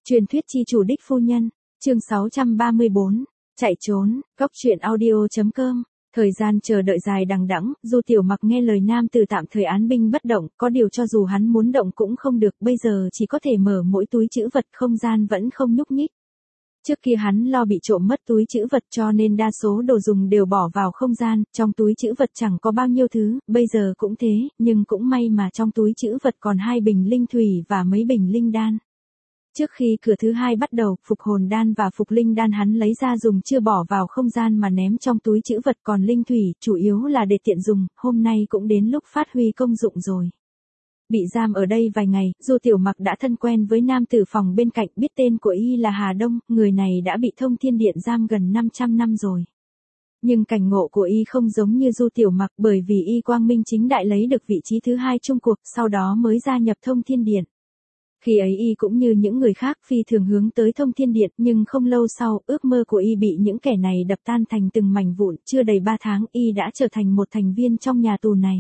Truyền thuyết chi chủ đích phu nhân, chương 634, chạy trốn, góc truyện audio.com. Thời gian chờ đợi dài đằng đẵng, Du Tiểu Mặc nghe lời nam tử tạm thời án binh bất động, có điều cho dù hắn muốn động cũng không được, bây giờ chỉ có thể mở mỗi túi trữ vật, không gian vẫn không nhúc nhích. Trước kia hắn lo bị trộm mất túi trữ vật cho nên đa số đồ dùng đều bỏ vào không gian, trong túi trữ vật chẳng có bao nhiêu thứ, bây giờ cũng thế, nhưng cũng may mà trong túi trữ vật còn 2 bình linh thủy và mấy bình linh đan. Trước khi cửa thứ 2 bắt đầu, phục hồn đan và phục linh đan hắn lấy ra dùng chưa bỏ vào không gian mà ném trong túi trữ vật, còn linh thủy, chủ yếu là để tiện dùng, hôm nay cũng đến lúc phát huy công dụng rồi. Bị giam ở đây vài ngày, Du Tiểu Mặc đã thân quen với nam tử phòng bên cạnh, biết tên của y là Hà Đông, người này đã bị Thông Thiên Điện giam gần 500 năm rồi. Nhưng cảnh ngộ của y không giống như Du Tiểu Mặc, bởi vì y quang minh chính đại lấy được vị trí thứ 2 chung cuộc, sau đó mới gia nhập Thông Thiên Điện. Khi ấy y cũng như những người khác phi thường hướng tới Thông Thiên Điện, nhưng không lâu sau, ước mơ của y bị những kẻ này đập tan thành từng mảnh vụn, chưa đầy 3 tháng y đã trở thành một thành viên trong nhà tù này.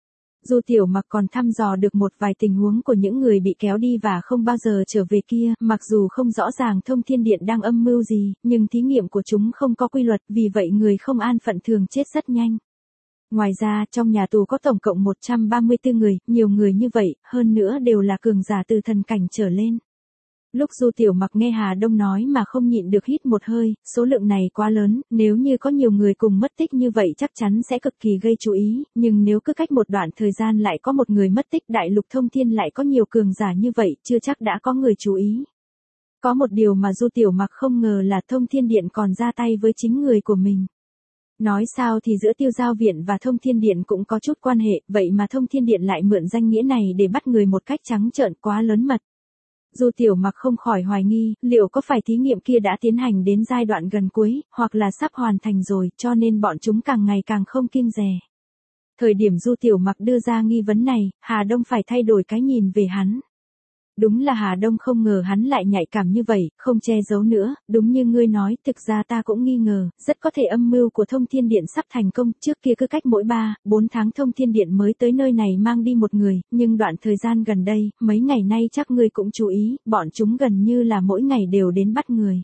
Du Tiểu Mặc còn thăm dò được một vài tình huống của những người bị kéo đi và không bao giờ trở về kia, mặc dù không rõ ràng Thông Thiên Điện đang âm mưu gì, nhưng thí nghiệm của chúng không có quy luật, vì vậy người không an phận thường chết rất nhanh. Ngoài ra, trong nhà tù có tổng cộng 134 người, nhiều người như vậy, hơn nữa đều là cường giả từ thần cảnh trở lên. Lúc Du Tiểu Mặc nghe Hà Đông nói mà không nhịn được hít một hơi, số lượng này quá lớn, nếu như có nhiều người cùng mất tích như vậy chắc chắn sẽ cực kỳ gây chú ý, nhưng nếu cứ cách một đoạn thời gian lại có một người mất tích, đại lục thông thiên lại có nhiều cường giả như vậy, chưa chắc đã có người chú ý. Có một điều mà Du Tiểu Mặc không ngờ là Thông Thiên Điện còn ra tay với chính người của mình. Nói sao thì giữa Tiêu Giao Viện và Thông Thiên Điện cũng có chút quan hệ, vậy mà Thông Thiên Điện lại mượn danh nghĩa này để bắt người một cách trắng trợn, quá lớn mật. Du Tiểu Mặc không khỏi hoài nghi, liệu có phải thí nghiệm kia đã tiến hành đến giai đoạn gần cuối, hoặc là sắp hoàn thành rồi, cho nên bọn chúng càng ngày càng không kiêng dè. Thời điểm Du Tiểu Mặc đưa ra nghi vấn này, Hà Đông phải thay đổi cái nhìn về hắn. Đúng là Hà Đông không ngờ hắn lại nhạy cảm như vậy, không che giấu nữa, đúng như ngươi nói, thực ra ta cũng nghi ngờ, rất có thể âm mưu của Thông Thiên Điện sắp thành công, trước kia cứ cách mỗi 3-4 tháng Thông Thiên Điện mới tới nơi này mang đi một người, nhưng đoạn thời gian gần đây, mấy ngày nay chắc ngươi cũng chú ý, bọn chúng gần như là mỗi ngày đều đến bắt người.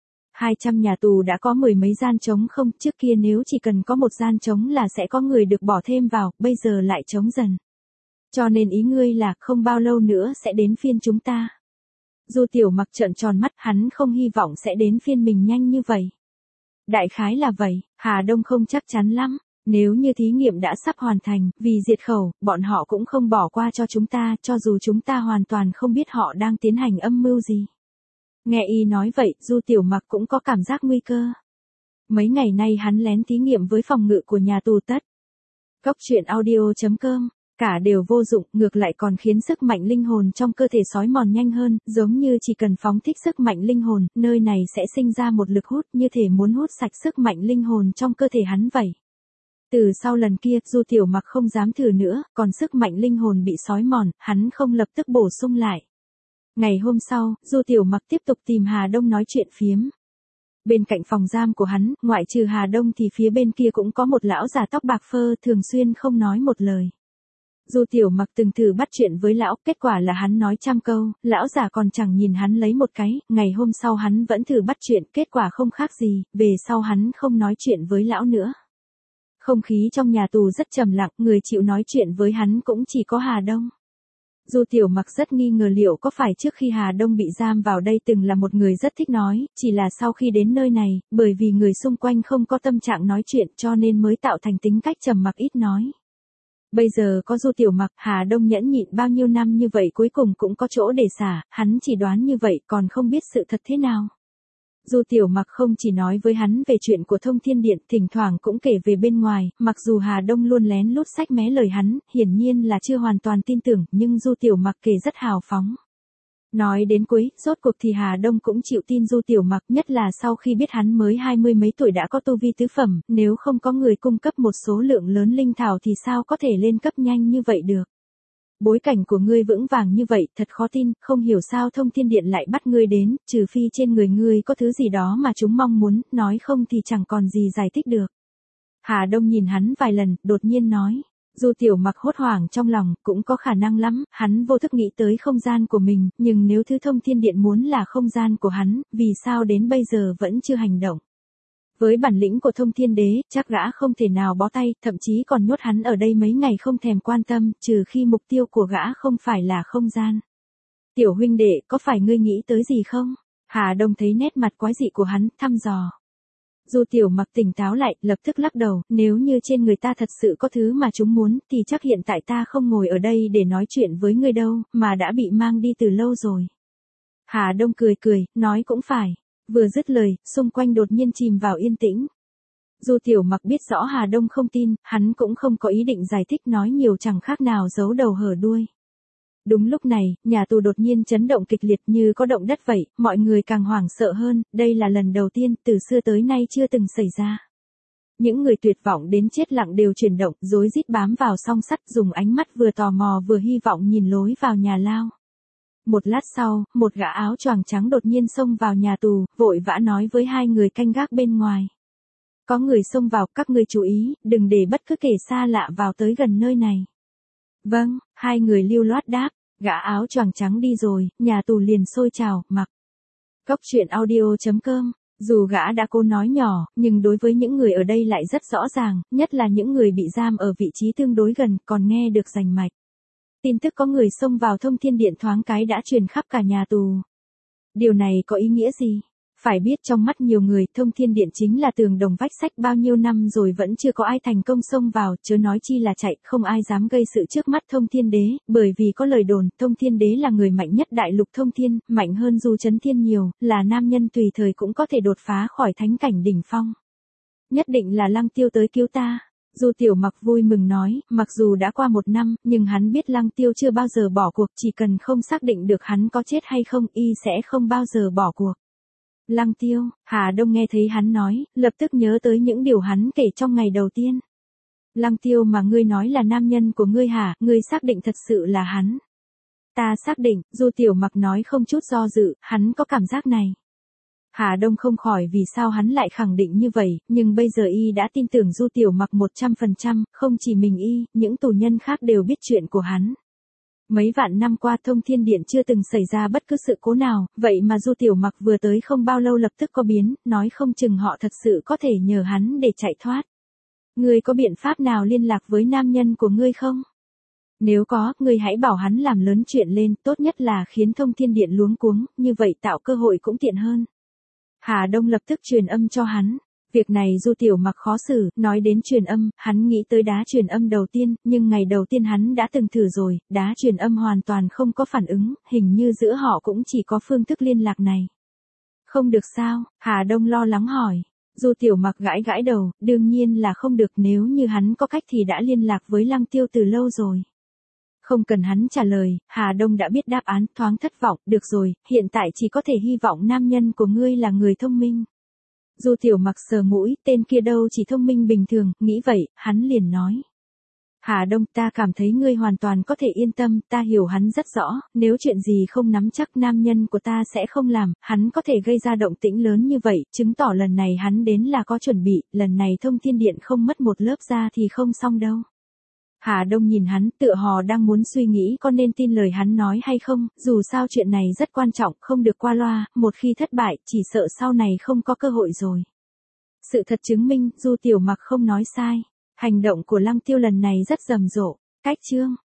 200 nhà tù đã có 10 mấy gian trống không, trước kia nếu chỉ cần có một gian trống là sẽ có người được bỏ thêm vào, bây giờ lại trống dần. Cho nên ý ngươi là không bao lâu nữa sẽ đến phiên chúng ta. Du Tiểu Mặc trợn tròn mắt, hắn không hy vọng sẽ đến phiên mình nhanh như vậy. Đại khái là vậy, Hà Đông không chắc chắn lắm. Nếu như thí nghiệm đã sắp hoàn thành, vì diệt khẩu, bọn họ cũng không bỏ qua cho chúng ta, cho dù chúng ta hoàn toàn không biết họ đang tiến hành âm mưu gì. Nghe y nói vậy, Du Tiểu Mặc cũng có cảm giác nguy cơ. Mấy ngày nay hắn lén thí nghiệm với phòng ngự của nhà tù tất. Góc truyện audio.com. Cả đều vô dụng, ngược lại còn khiến sức mạnh linh hồn trong cơ thể xói mòn nhanh hơn, giống như chỉ cần phóng thích sức mạnh linh hồn, nơi này sẽ sinh ra một lực hút, như thể muốn hút sạch sức mạnh linh hồn trong cơ thể hắn vậy. Từ sau lần kia, Du Tiểu Mặc không dám thử nữa, còn sức mạnh linh hồn bị xói mòn, hắn không lập tức bổ sung lại. Ngày hôm sau, Du Tiểu Mặc tiếp tục tìm Hà Đông nói chuyện phiếm. Bên cạnh phòng giam của hắn, ngoại trừ Hà Đông thì phía bên kia cũng có một lão già tóc bạc phơ, thường xuyên không nói một lời. Du Tiểu Mặc từng thử bắt chuyện với lão, kết quả là hắn nói trăm câu, lão già còn chẳng nhìn hắn lấy một cái, ngày hôm sau hắn vẫn thử bắt chuyện, kết quả không khác gì, về sau hắn không nói chuyện với lão nữa. Không khí trong nhà tù rất trầm lặng, người chịu nói chuyện với hắn cũng chỉ có Hà Đông. Du Tiểu Mặc rất nghi ngờ liệu có phải trước khi Hà Đông bị giam vào đây từng là một người rất thích nói, chỉ là sau khi đến nơi này, bởi vì người xung quanh không có tâm trạng nói chuyện cho nên mới tạo thành tính cách trầm mặc ít nói. Bây giờ có Du Tiểu Mặc, Hà Đông nhẫn nhịn bao nhiêu năm như vậy cuối cùng cũng có chỗ để xả, hắn chỉ đoán như vậy còn không biết sự thật thế nào. Du Tiểu Mặc không chỉ nói với hắn về chuyện của Thông Thiên Điện, thỉnh thoảng cũng kể về bên ngoài, mặc dù Hà Đông luôn lén lút xách mé lời hắn, hiển nhiên là chưa hoàn toàn tin tưởng, nhưng Du Tiểu Mặc kể rất hào phóng. Nói đến cuối, rốt cuộc thì Hà Đông cũng chịu tin Du Tiểu Mặc, nhất là sau khi biết hắn mới 20 mấy tuổi đã có tu vi tứ phẩm, nếu không có người cung cấp một số lượng lớn linh thảo thì sao có thể lên cấp nhanh như vậy được. Bối cảnh của ngươi vững vàng như vậy, thật khó tin, không hiểu sao Thông Thiên Điện lại bắt ngươi đến, trừ phi trên người ngươi có thứ gì đó mà chúng mong muốn, nói không thì chẳng còn gì giải thích được. Hà Đông nhìn hắn vài lần, đột nhiên nói. Du Tiểu Mặc hốt hoảng trong lòng, cũng có khả năng lắm, hắn vô thức nghĩ tới không gian của mình, nhưng nếu thứ thông thiên điện muốn là không gian của hắn, vì sao đến bây giờ vẫn chưa hành động? Với bản lĩnh của thông thiên đế, chắc gã không thể nào bó tay, thậm chí còn nhốt hắn ở đây mấy ngày không thèm quan tâm, trừ khi mục tiêu của gã không phải là không gian. Tiểu huynh đệ, có phải ngươi nghĩ tới gì không? Hà Đông thấy nét mặt quái dị của hắn, thăm dò. Du Tiểu Mặc tỉnh táo lại, lập tức lắc đầu, nếu như trên người ta thật sự có thứ mà chúng muốn, thì chắc hiện tại ta không ngồi ở đây để nói chuyện với ngươi đâu, mà đã bị mang đi từ lâu rồi. Hà Đông cười cười, nói cũng phải. Vừa dứt lời, xung quanh đột nhiên chìm vào yên tĩnh. Du Tiểu Mặc biết rõ Hà Đông không tin, hắn cũng không có ý định giải thích, nói nhiều chẳng khác nào giấu đầu hở đuôi. Đúng lúc này, nhà tù đột nhiên chấn động kịch liệt như có động đất vậy, mọi người càng hoảng sợ hơn, đây là lần đầu tiên từ xưa tới nay chưa từng xảy ra. Những người tuyệt vọng đến chết lặng đều chuyển động, rối rít bám vào song sắt, dùng ánh mắt vừa tò mò vừa hy vọng nhìn lối vào nhà lao. Một lát sau, một gã áo choàng trắng đột nhiên xông vào nhà tù, vội vã nói với hai người canh gác bên ngoài. Có người xông vào, các ngươi chú ý, đừng để bất cứ kẻ xa lạ vào tới gần nơi này. Vâng, hai người lưu loát đáp, gã áo choàng trắng đi rồi, nhà tù liền xôi trào, mặc. Cốc truyện audio.com, dù gã đã cố nói nhỏ, nhưng đối với những người ở đây lại rất rõ ràng, nhất là những người bị giam ở vị trí tương đối gần, còn nghe được rành mạch. Tin tức có người xông vào thông thiên điện thoáng cái đã truyền khắp cả nhà tù. Điều này có ý nghĩa gì? Phải biết trong mắt nhiều người, thông thiên điện chính là tường đồng vách sắt, bao nhiêu năm rồi vẫn chưa có ai thành công xông vào, chớ nói chi là chạy, không ai dám gây sự trước mắt thông thiên đế, bởi vì có lời đồn, thông thiên đế là người mạnh nhất đại lục thông thiên, mạnh hơn Du Chấn Thiên nhiều, là nam nhân tùy thời cũng có thể đột phá khỏi thánh cảnh đỉnh phong. Nhất định là Lăng Tiêu tới cứu ta. Du Tiểu Mặc vui mừng nói, mặc dù đã qua 1 năm, nhưng hắn biết Lăng Tiêu chưa bao giờ bỏ cuộc, chỉ cần không xác định được hắn có chết hay không, y sẽ không bao giờ bỏ cuộc. Lăng Tiêu, Hà Đông nghe thấy hắn nói, lập tức nhớ tới những điều hắn kể trong ngày đầu tiên. Lăng Tiêu mà ngươi nói là nam nhân của ngươi hả, ngươi xác định thật sự là hắn? Ta xác định, Du Tiểu Mặc nói không chút do dự, hắn có cảm giác này. Hà Đông không khỏi vì sao hắn lại khẳng định như vậy, nhưng bây giờ y đã tin tưởng Du Tiểu Mặc 100%, không chỉ mình y, những tù nhân khác đều biết chuyện của hắn. Mấy vạn năm qua thông thiên điện chưa từng xảy ra bất cứ sự cố nào, vậy mà Du Tiểu Mặc vừa tới không bao lâu lập tức có biến, nói không chừng họ thật sự có thể nhờ hắn để chạy thoát. Ngươi có biện pháp nào liên lạc với nam nhân của ngươi không? Nếu có, ngươi hãy bảo hắn làm lớn chuyện lên, tốt nhất là khiến thông thiên điện luống cuống, như vậy tạo cơ hội cũng tiện hơn. Hà Đông lập tức truyền âm cho hắn. Việc này Du Tiểu Mặc khó xử, nói đến truyền âm, hắn nghĩ tới đá truyền âm đầu tiên, nhưng ngày đầu tiên hắn đã từng thử rồi, đá truyền âm hoàn toàn không có phản ứng, hình như giữa họ cũng chỉ có phương thức liên lạc này. Không được sao? Hà Đông lo lắng hỏi. Du Tiểu Mặc gãi gãi đầu, đương nhiên là không được, nếu như hắn có cách thì đã liên lạc với Lăng Tiêu từ lâu rồi. Không cần hắn trả lời, Hà Đông đã biết đáp án, thoáng thất vọng, được rồi, hiện tại chỉ có thể hy vọng nam nhân của ngươi là người thông minh. Du Tiểu Mặc sờ mũi, tên kia đâu chỉ thông minh bình thường, nghĩ vậy, hắn liền nói. Hà Đông, ta cảm thấy ngươi hoàn toàn có thể yên tâm, ta hiểu hắn rất rõ, nếu chuyện gì không nắm chắc nam nhân của ta sẽ không làm, hắn có thể gây ra động tĩnh lớn như vậy, chứng tỏ lần này hắn đến là có chuẩn bị, lần này thông thiên điện không mất một lớp da thì không xong đâu. Hà Đông nhìn hắn, tựa hồ đang muốn suy nghĩ có nên tin lời hắn nói hay không, dù sao chuyện này rất quan trọng, không được qua loa, một khi thất bại, chỉ sợ sau này không có cơ hội rồi. Sự thật chứng minh, Du Tiểu Mặc không nói sai, hành động của Lăng Tiêu lần này rất rầm rộ. Cách chương